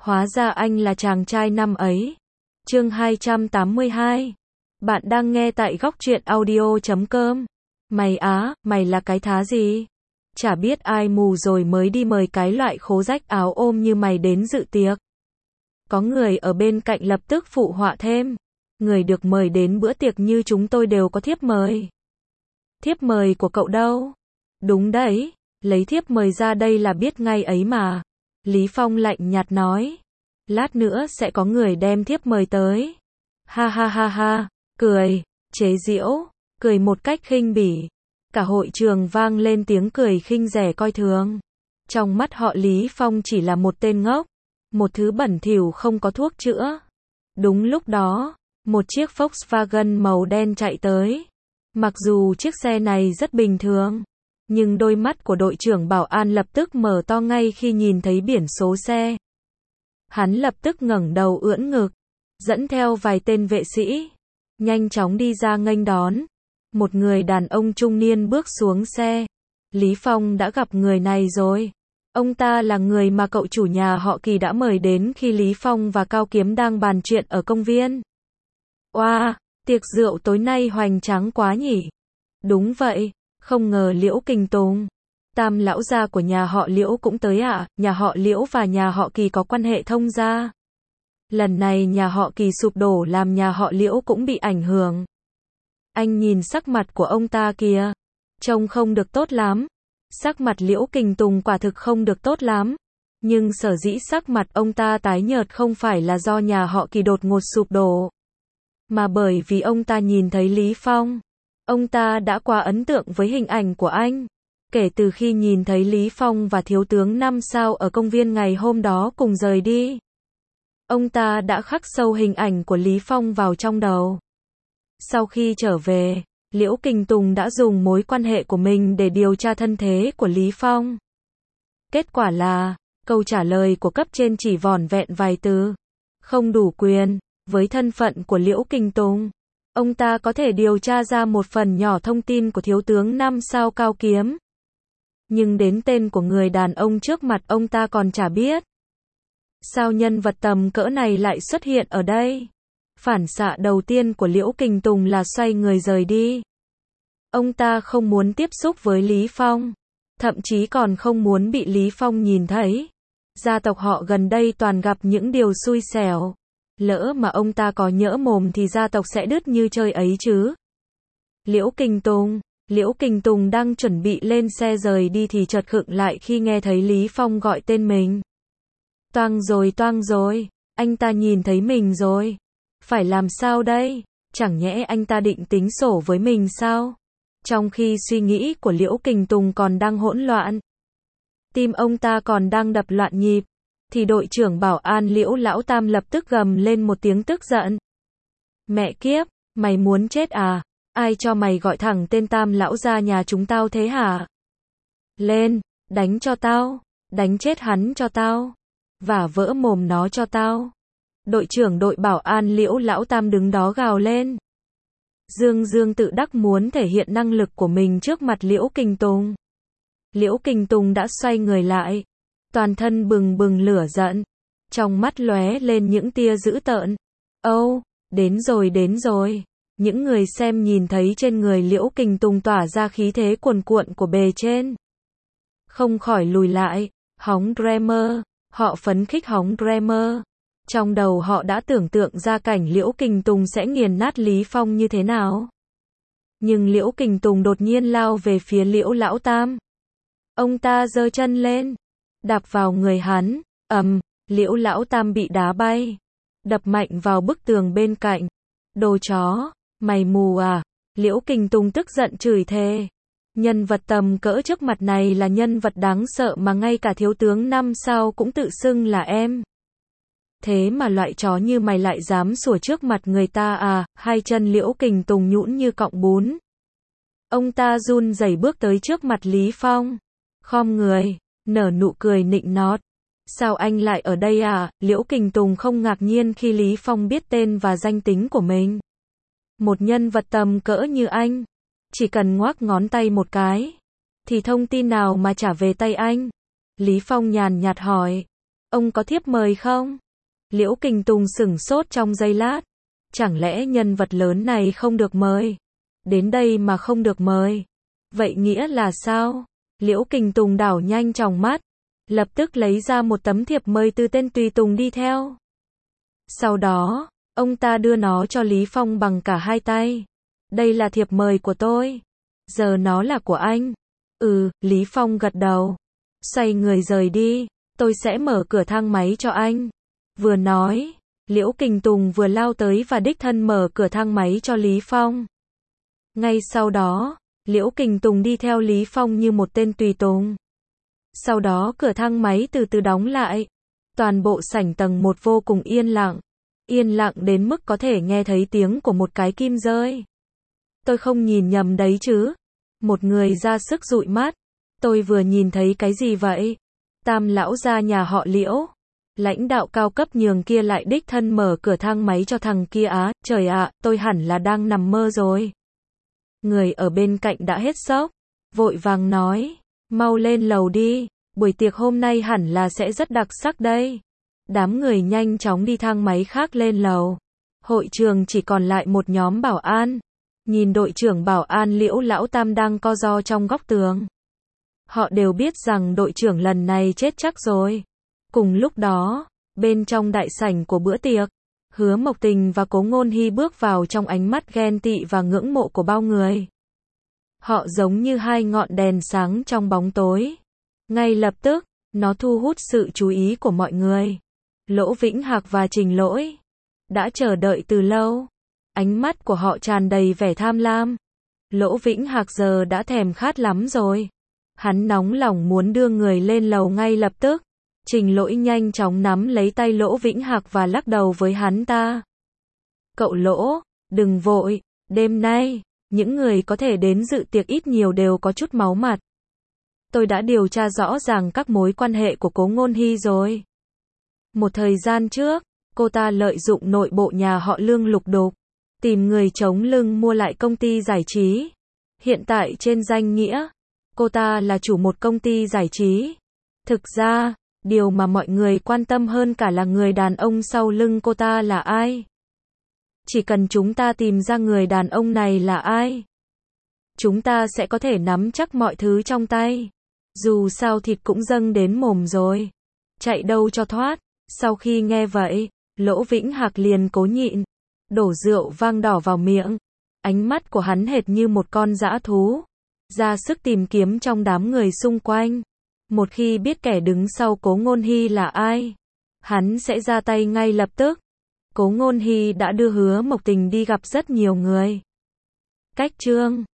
Hóa ra anh là chàng trai năm ấy. Chương 282. Bạn đang nghe tại góc truyện audio.com. Mày á, mày là cái thá gì? Chả biết ai mù rồi mới đi mời cái loại khố rách áo ôm như mày đến dự tiệc. Có người ở bên cạnh lập tức phụ họa thêm. Người được mời đến bữa tiệc như chúng tôi đều có thiếp mời. Thiếp mời của cậu đâu? Đúng đấy, lấy thiếp mời ra đây là biết ngay ấy mà. Lý Phong lạnh nhạt nói. Lát nữa sẽ có người đem thiếp mời tới. Ha ha ha ha, cười, chế giễu, cười một cách khinh bỉ. Cả hội trường vang lên tiếng cười khinh rẻ coi thường. Trong mắt họ Lý Phong chỉ là một tên ngốc, một thứ bẩn thỉu không có thuốc chữa. Đúng lúc đó, một chiếc Volkswagen màu đen chạy tới. Mặc dù chiếc xe này rất bình thường, nhưng đôi mắt của đội trưởng bảo an lập tức mở to ngay khi nhìn thấy biển số xe. Hắn lập tức ngẩng đầu ưỡn ngực, dẫn theo vài tên vệ sĩ, nhanh chóng đi ra nghênh đón. Một người đàn ông trung niên bước xuống xe. Lý Phong đã gặp người này rồi. Ông ta là người mà cậu chủ nhà họ Kỳ đã mời đến khi Lý Phong và Cao Kiếm đang bàn chuyện ở công viên. Oa, tiệc rượu tối nay hoành tráng quá nhỉ? Đúng vậy, không ngờ Liễu Kình Tùng, Tam lão gia của nhà họ Liễu cũng tới ạ. Nhà họ Liễu và nhà họ Kỳ có quan hệ thông gia. Lần này nhà họ Kỳ sụp đổ làm nhà họ Liễu cũng bị ảnh hưởng. Anh nhìn sắc mặt của ông ta kìa, trông không được tốt lắm. Sắc mặt Liễu Kình Tùng quả thực không được tốt lắm. Nhưng sở dĩ sắc mặt ông ta tái nhợt không phải là do nhà họ Kỳ đột ngột sụp đổ, mà bởi vì ông ta nhìn thấy Lý Phong. Ông ta đã quá ấn tượng với hình ảnh của anh. Kể từ khi nhìn thấy Lý Phong và thiếu tướng 5 sao ở công viên ngày hôm đó cùng rời đi, ông ta đã khắc sâu hình ảnh của Lý Phong vào trong đầu. Sau khi trở về, Liễu Kình Tùng đã dùng mối quan hệ của mình để điều tra thân thế của Lý Phong. Kết quả là, câu trả lời của cấp trên chỉ vỏn vẹn vài từ. Không đủ quyền. Với thân phận của Liễu Kình Tùng, ông ta có thể điều tra ra một phần nhỏ thông tin của thiếu tướng 5 sao Cao Kiếm. Nhưng đến tên của người đàn ông trước mặt ông ta còn chả biết. Sao nhân vật tầm cỡ này lại xuất hiện ở đây? Phản xạ đầu tiên của Liễu Kình Tùng là xoay người rời đi. Ông ta không muốn tiếp xúc với Lý Phong, thậm chí còn không muốn bị Lý Phong nhìn thấy. Gia tộc họ gần đây toàn gặp những điều xui xẻo. Lỡ mà ông ta có nhỡ mồm thì gia tộc sẽ đứt như chơi ấy chứ. Liễu Kình Tùng đang chuẩn bị lên xe rời đi thì chợt khựng lại khi nghe thấy Lý Phong gọi tên mình. Toang rồi, anh ta nhìn thấy mình rồi. Phải làm sao đây? Chẳng nhẽ anh ta định tính sổ với mình sao? Trong khi suy nghĩ của Liễu Kình Tùng còn đang hỗn loạn, tim ông ta còn đang đập loạn nhịp, thì đội trưởng bảo an Liễu Lão Tam lập tức gầm lên một tiếng tức giận. Mẹ kiếp, mày muốn chết à? Ai cho mày gọi thẳng tên Tam lão gia nhà chúng tao thế hả? Lên, đánh cho tao, đánh chết hắn cho tao, vả vỡ mồm nó cho tao. Đội trưởng đội bảo an Liễu Lão Tam đứng đó gào lên. Dương tự đắc muốn thể hiện năng lực của mình trước mặt Liễu Kình Tùng. Liễu Kình Tùng đã xoay người lại, toàn thân bừng bừng lửa giận, trong mắt lóe lên những tia dữ tợn. Đến rồi. Những người xem nhìn thấy trên người Liễu Kình Tùng tỏa ra khí thế cuồn cuộn của bề trên, không khỏi lùi lại, hóng Dreamer, họ phấn khích hóng Dreamer. Trong đầu họ đã tưởng tượng ra cảnh Liễu Kình Tùng sẽ nghiền nát Lý Phong như thế nào. Nhưng Liễu Kình Tùng đột nhiên lao về phía Liễu Lão Tam. Ông ta giơ chân lên, đạp vào người hắn, Liễu Lão Tam bị đá bay, đập mạnh vào bức tường bên cạnh. Đồ chó, mày mù à? Liễu Kình Tùng tức giận chửi thề. Nhân vật tầm cỡ trước mặt này là nhân vật đáng sợ mà ngay cả thiếu tướng 5 sao cũng tự xưng là em. Thế mà loại chó như mày lại dám sủa trước mặt người ta à? Hai chân Liễu Kình Tùng nhũn như cọng bún. Ông ta run rẩy bước tới trước mặt Lý Phong, khom người, nở nụ cười nịnh nọt. Sao anh lại ở đây à? Liễu Kình Tùng không ngạc nhiên khi Lý Phong biết tên và danh tính của mình. Một nhân vật tầm cỡ như anh, chỉ cần ngoác ngón tay một cái, thì thông tin nào mà trả về tay anh? Lý Phong nhàn nhạt hỏi. Ông có thiếp mời không? Liễu Kình Tùng sửng sốt trong giây lát. Chẳng lẽ nhân vật lớn này không được mời? Đến đây mà không được mời. Vậy nghĩa là sao? Liễu Kình Tùng đảo nhanh tròng mắt. Lập tức lấy ra một tấm thiệp mời từ tên tùy tùng đi theo. Sau đó, ông ta đưa nó cho Lý Phong bằng cả hai tay. Đây là thiệp mời của tôi. Giờ nó là của anh. Lý Phong gật đầu. Xoay người rời đi. Tôi sẽ mở cửa thang máy cho anh. Vừa nói, Liễu Kình Tùng vừa lao tới và đích thân mở cửa thang máy cho Lý Phong. Ngay sau đó, Liễu Kình Tùng đi theo Lý Phong như một tên tùy tùng. Sau đó cửa thang máy từ từ đóng lại. Toàn bộ sảnh tầng 1 vô cùng yên lặng. Yên lặng đến mức có thể nghe thấy tiếng của một cái kim rơi. Tôi không nhìn nhầm đấy chứ? Một người ra sức dụi mắt. Tôi vừa nhìn thấy cái gì vậy? Tam lão gia nhà họ Liễu. Lãnh đạo cao cấp nhường kia lại đích thân mở cửa thang máy cho thằng kia á, trời ạ, tôi hẳn là đang nằm mơ rồi. Người ở bên cạnh đã hết sốc, vội vàng nói, mau lên lầu đi, buổi tiệc hôm nay hẳn là sẽ rất đặc sắc đây. Đám người nhanh chóng đi thang máy khác lên lầu. Hội trường chỉ còn lại một nhóm bảo an. Nhìn đội trưởng bảo an Liễu Lão Tam đang co ro trong góc tường. Họ đều biết rằng đội trưởng lần này chết chắc rồi. Cùng lúc đó, bên trong đại sảnh của bữa tiệc, Hứa Mộc Tình và Cố Ngôn Hy bước vào trong ánh mắt ghen tị và ngưỡng mộ của bao người. Họ giống như hai ngọn đèn sáng trong bóng tối. Ngay lập tức, nó thu hút sự chú ý của mọi người. Lỗ Vĩnh Hạc và Trình Lỗi đã chờ đợi từ lâu. Ánh mắt của họ tràn đầy vẻ tham lam. Lỗ Vĩnh Hạc giờ đã thèm khát lắm rồi. Hắn nóng lòng muốn đưa người lên lầu ngay lập tức. Trình Lỗi nhanh chóng nắm lấy tay Lỗ Vĩnh Hạc và lắc đầu với hắn ta. Cậu Lỗ, đừng vội, đêm nay, những người có thể đến dự tiệc ít nhiều đều có chút máu mặt. Tôi đã điều tra rõ ràng các mối quan hệ của Cố Ngôn Hy rồi. Một thời gian trước, cô ta lợi dụng nội bộ nhà họ Lương lục đục, tìm người chống lưng mua lại công ty giải trí. Hiện tại trên danh nghĩa, cô ta là chủ một công ty giải trí. Thực ra, điều mà mọi người quan tâm hơn cả là người đàn ông sau lưng cô ta là ai. Chỉ cần chúng ta tìm ra người đàn ông này là ai, chúng ta sẽ có thể nắm chắc mọi thứ trong tay. Dù sao thịt cũng dâng đến mồm rồi. Chạy đâu cho thoát. Sau khi nghe vậy, Lỗ Vĩnh Hạc liền cố nhịn. Đổ rượu vang đỏ vào miệng. Ánh mắt của hắn hệt như một con dã thú. Ra sức tìm kiếm trong đám người xung quanh. Một khi biết kẻ đứng sau Cố Ngôn Hy là ai, hắn sẽ ra tay ngay lập tức. Cố Ngôn Hy đã đưa Hứa Mộc Tình đi gặp rất nhiều người. Cách chương